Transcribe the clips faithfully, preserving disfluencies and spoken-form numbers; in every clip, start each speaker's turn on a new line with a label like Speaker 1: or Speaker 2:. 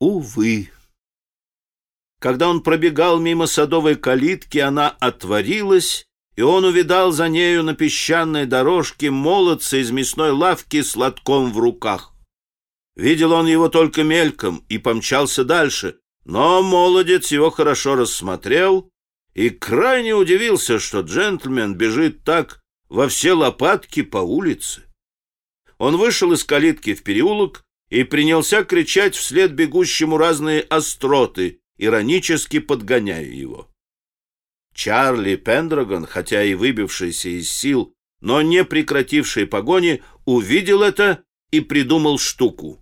Speaker 1: Увы. Когда он пробегал мимо садовой калитки, она отворилась, и он увидал за нею на песчаной дорожке молодца из мясной лавки с лотком в руках. Видел он его только мельком и помчался дальше, но молодец его хорошо рассмотрел и крайне удивился, что джентльмен бежит так во все лопатки по улице. Он вышел из калитки в переулок и принялся кричать вслед бегущему разные остроты, иронически подгоняя его. Чарли Пендрагон, хотя и выбившийся из сил, но не прекративший погони, увидел это и придумал штуку.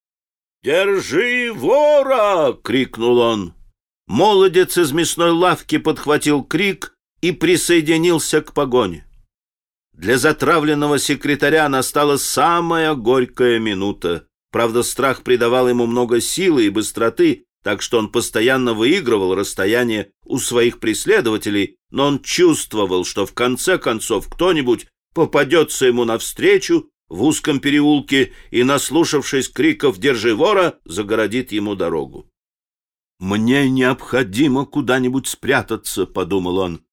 Speaker 1: «Держи вора!» — крикнул он. Молодец из мясной лавки подхватил крик и присоединился к погоне. Для затравленного секретаря настала самая горькая минута. Правда, страх придавал ему много силы и быстроты, так что он постоянно выигрывал расстояние у своих преследователей, но он чувствовал, что в конце концов кто-нибудь попадется ему навстречу в узком переулке и, наслушавшись криков «Держи вора!», загородит ему дорогу. «Мне необходимо куда-нибудь спрятаться», — подумал он.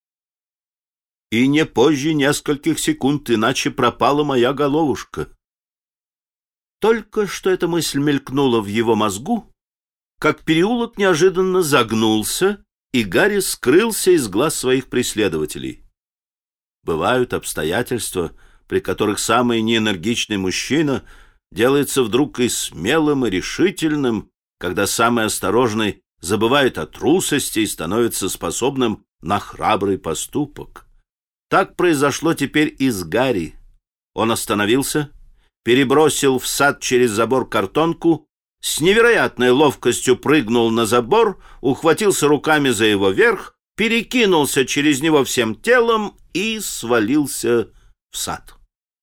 Speaker 1: «И не позже нескольких секунд, иначе пропала моя головушка». Только что эта мысль мелькнула в его мозгу, как переулок неожиданно загнулся, и Гарри скрылся из глаз своих преследователей. Бывают обстоятельства, при которых самый неэнергичный мужчина делается вдруг и смелым, и решительным, когда самый осторожный забывает о трусости и становится способным на храбрый поступок. Так произошло теперь и с Гарри. Он остановился, перебросил в сад через забор картонку, с невероятной ловкостью прыгнул на забор, ухватился руками за его верх, перекинулся через него всем телом и свалился в сад.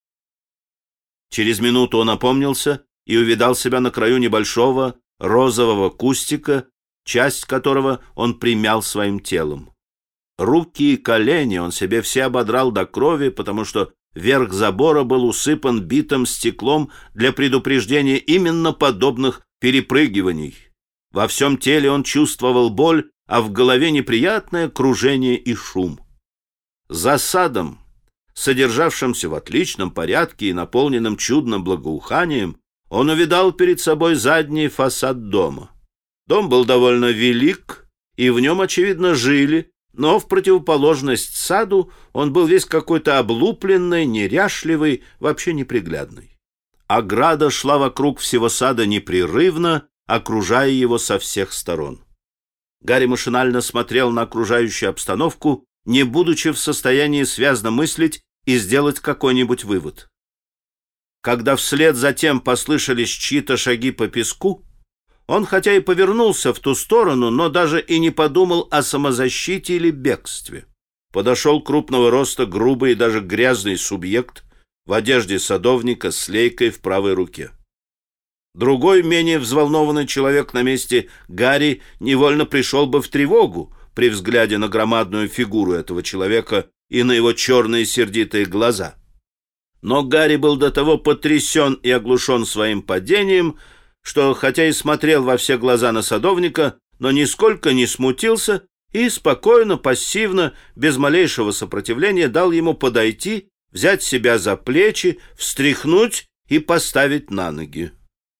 Speaker 1: Через минуту он опомнился и увидал себя на краю небольшого розового кустика, часть которого он примял своим телом. Руки и колени он себе все ободрал до крови, потому что верх забора был усыпан битым стеклом для предупреждения именно подобных перепрыгиваний. Во всем теле он чувствовал боль, а в голове неприятное кружение и шум. За садом, содержавшимся в отличном порядке и наполненным чудным благоуханием, он увидал перед собой задний фасад дома. Дом был довольно велик, и в нем, очевидно, жили, но в противоположность саду он был весь какой-то облупленный, неряшливый, вообще неприглядный. Ограда шла вокруг всего сада непрерывно, окружая его со всех сторон. Гарри машинально смотрел на окружающую обстановку, не будучи в состоянии связно мыслить и сделать какой-нибудь вывод. Когда вслед за тем послышались чьи-то шаги по песку, он хотя и повернулся в ту сторону, но даже и не подумал о самозащите или бегстве. Подошел крупного роста, грубый и даже грязный субъект в одежде садовника с лейкой в правой руке. Другой, менее взволнованный человек на месте Гарри невольно пришел бы в тревогу при взгляде на громадную фигуру этого человека и на его черные сердитые глаза. Но Гарри был до того потрясен и оглушен своим падением, что, хотя и смотрел во все глаза на садовника, но нисколько не смутился и спокойно, пассивно, без малейшего сопротивления дал ему подойти, взять себя за плечи, встряхнуть и поставить на ноги.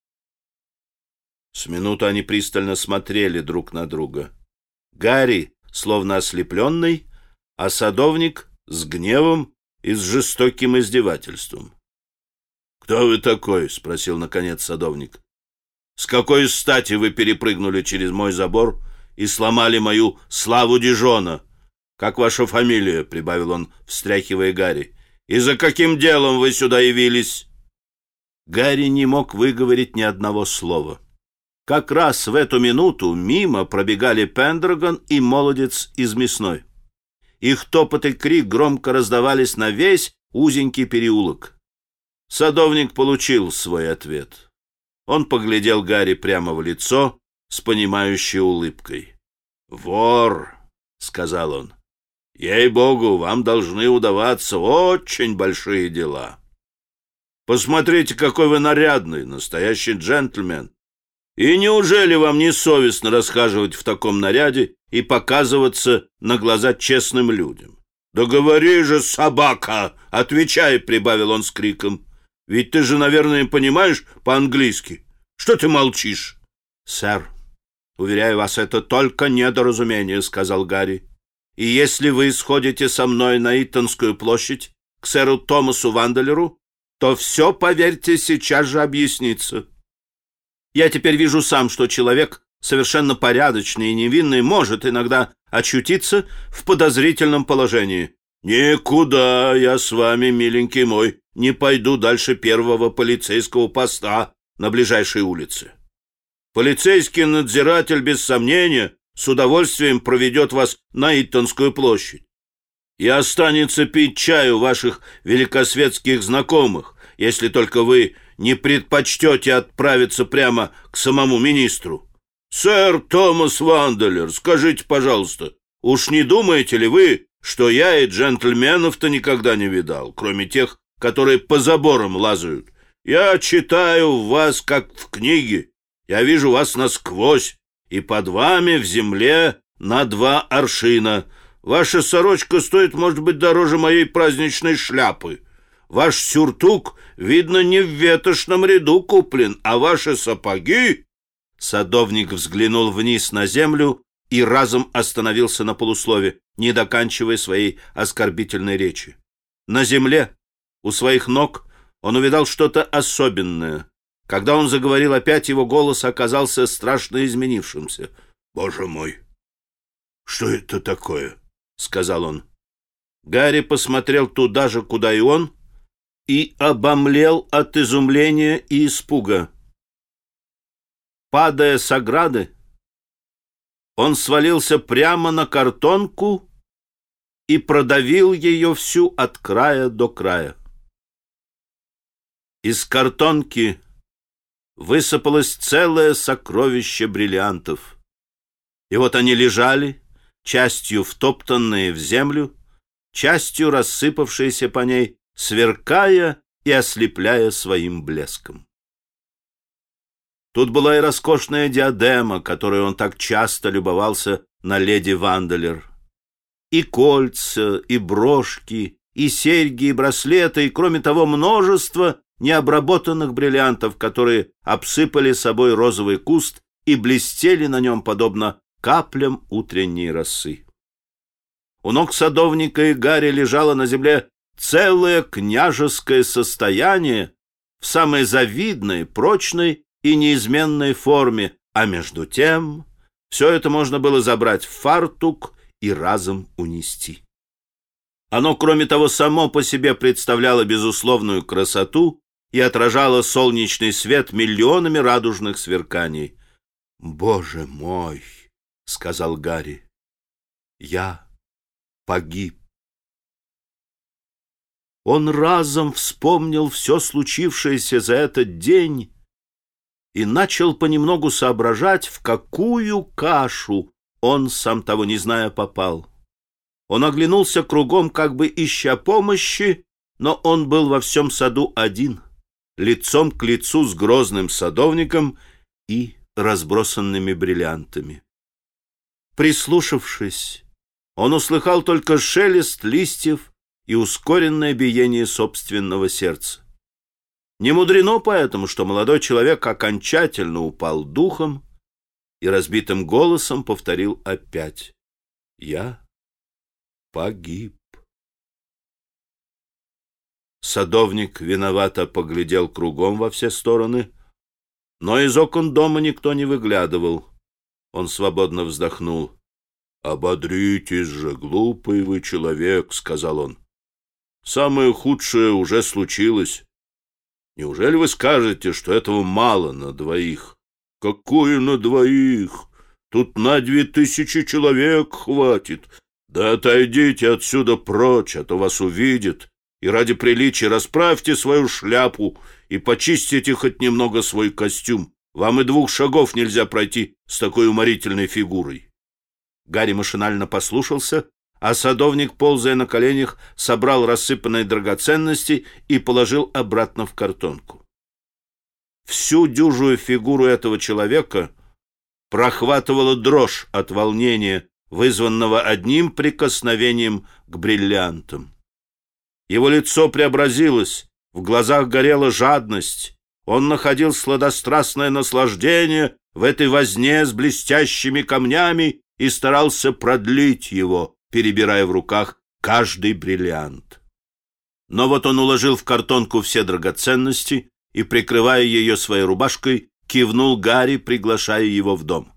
Speaker 1: С минуту они пристально смотрели друг на друга. Гарри, словно ослепленный, а садовник с гневом и с жестоким издевательством. «Кто вы такой?» — спросил, наконец, садовник. «С какой стати вы перепрыгнули через мой забор и сломали мою славу Дижона? Как ваша фамилия?» — прибавил он, встряхивая Гарри. «И за каким делом вы сюда явились?» Гарри не мог выговорить ни одного слова. Как раз в эту минуту мимо пробегали Пендрагон и молодец из мясной. Их топот и крик громко раздавались на весь узенький переулок. Садовник получил свой ответ. Он поглядел Гарри прямо в лицо с понимающей улыбкой. «Вор!» — сказал он. «Ей-богу, вам должны удаваться очень большие дела. Посмотрите, какой вы нарядный, настоящий джентльмен. И неужели вам не совестно расхаживать в таком наряде и показываться на глаза честным людям? Да говори же, собака! Отвечай, прибавил он с криком. Ведь ты же, наверное, понимаешь по-английски. Что ты молчишь? Сэр, уверяю вас, это только недоразумение, сказал Гарри. И если вы сходите со мной на Итонскую площадь к сэру Томасу Ванделеру, то все, поверьте, сейчас же объяснится. Я теперь вижу сам, что человек совершенно порядочный и невинный может иногда очутиться в подозрительном положении. Никуда я с вами, миленький мой, не пойду дальше первого полицейского поста на ближайшей улице. Полицейский надзиратель, без сомнения, с удовольствием проведет вас на Итонскую площадь и останется пить чай у ваших великосветских знакомых, если только вы не предпочтете отправиться прямо к самому министру. Сэр Томас Ванделер, скажите, пожалуйста, уж не думаете ли вы, что я и джентльменов-то никогда не видал, кроме тех, которые по заборам лазают? Я читаю в вас, как в книге, я вижу вас насквозь, и под вами в земле на два аршина. Ваша сорочка стоит, может быть, дороже моей праздничной шляпы. Ваш сюртук, видно, не в ветошном ряду куплен, а ваши сапоги...» Садовник взглянул вниз на землю и разом остановился на полуслове, не доканчивая своей оскорбительной речи. На земле, у своих ног, он увидал что-то особенное. Когда он заговорил опять, его голос оказался страшно изменившимся. «Боже мой! Что это такое?» — сказал он. Гарри посмотрел туда же, куда и он, и обомлел от изумления и испуга. Падая с ограды, он свалился прямо на картонку и продавил ее всю от края до края. Из картонки высыпалось целое сокровище бриллиантов. И вот они лежали, частью втоптанные в землю, частью рассыпавшиеся по ней, сверкая и ослепляя своим блеском. Тут была и роскошная диадема, которой он так часто любовался на леди Ванделер, и кольца, и брошки, и серьги, и браслеты, и, кроме того, множество необработанных бриллиантов, которые обсыпали собой розовый куст и блестели на нем, подобно каплям утренней росы. У ног садовника и Гарри лежало на земле целое княжеское состояние в самой завидной, прочной и неизменной форме, а между тем все это можно было забрать в фартук и разом унести. Оно, кроме того, само по себе представляло безусловную красоту и отражало солнечный свет миллионами радужных сверканий. «Боже мой!» — сказал Гарри. «Я погиб». Он разом вспомнил все случившееся за этот день и начал понемногу соображать, в какую кашу он, сам того не зная, попал. Он оглянулся кругом, как бы ища помощи, но он был во всем саду один, лицом к лицу с грозным садовником и разбросанными бриллиантами. Прислушавшись, он услыхал только шелест листьев и ускоренное биение собственного сердца. Не мудрено поэтому, что молодой человек окончательно упал духом и разбитым голосом повторил опять: «Я погиб». Садовник виновато поглядел кругом во все стороны, но из окон дома никто не выглядывал. Он свободно вздохнул. «Ободритесь же, глупый вы человек», — сказал он. «Самое худшее уже случилось. Неужели вы скажете, что этого мало на двоих?» «Какое на двоих? Тут на две тысячи человек хватит. Да отойдите отсюда прочь, а то вас увидят. И ради приличия расправьте свою шляпу и почистите хоть немного свой костюм. Вам и двух шагов нельзя пройти с такой уморительной фигурой». Гарри машинально послушался, а садовник, ползая на коленях, собрал рассыпанные драгоценности и положил обратно в картонку. Всю дюжую фигуру этого человека прохватывала дрожь от волнения, вызванного одним прикосновением к бриллиантам. Его лицо преобразилось, в глазах горела жадность. Он находил сладострастное наслаждение в этой возне с блестящими камнями и старался продлить его, перебирая в руках каждый бриллиант. Но вот он уложил в картонку все драгоценности и, прикрывая ее своей рубашкой, кивнул Гарри, приглашая его в дом.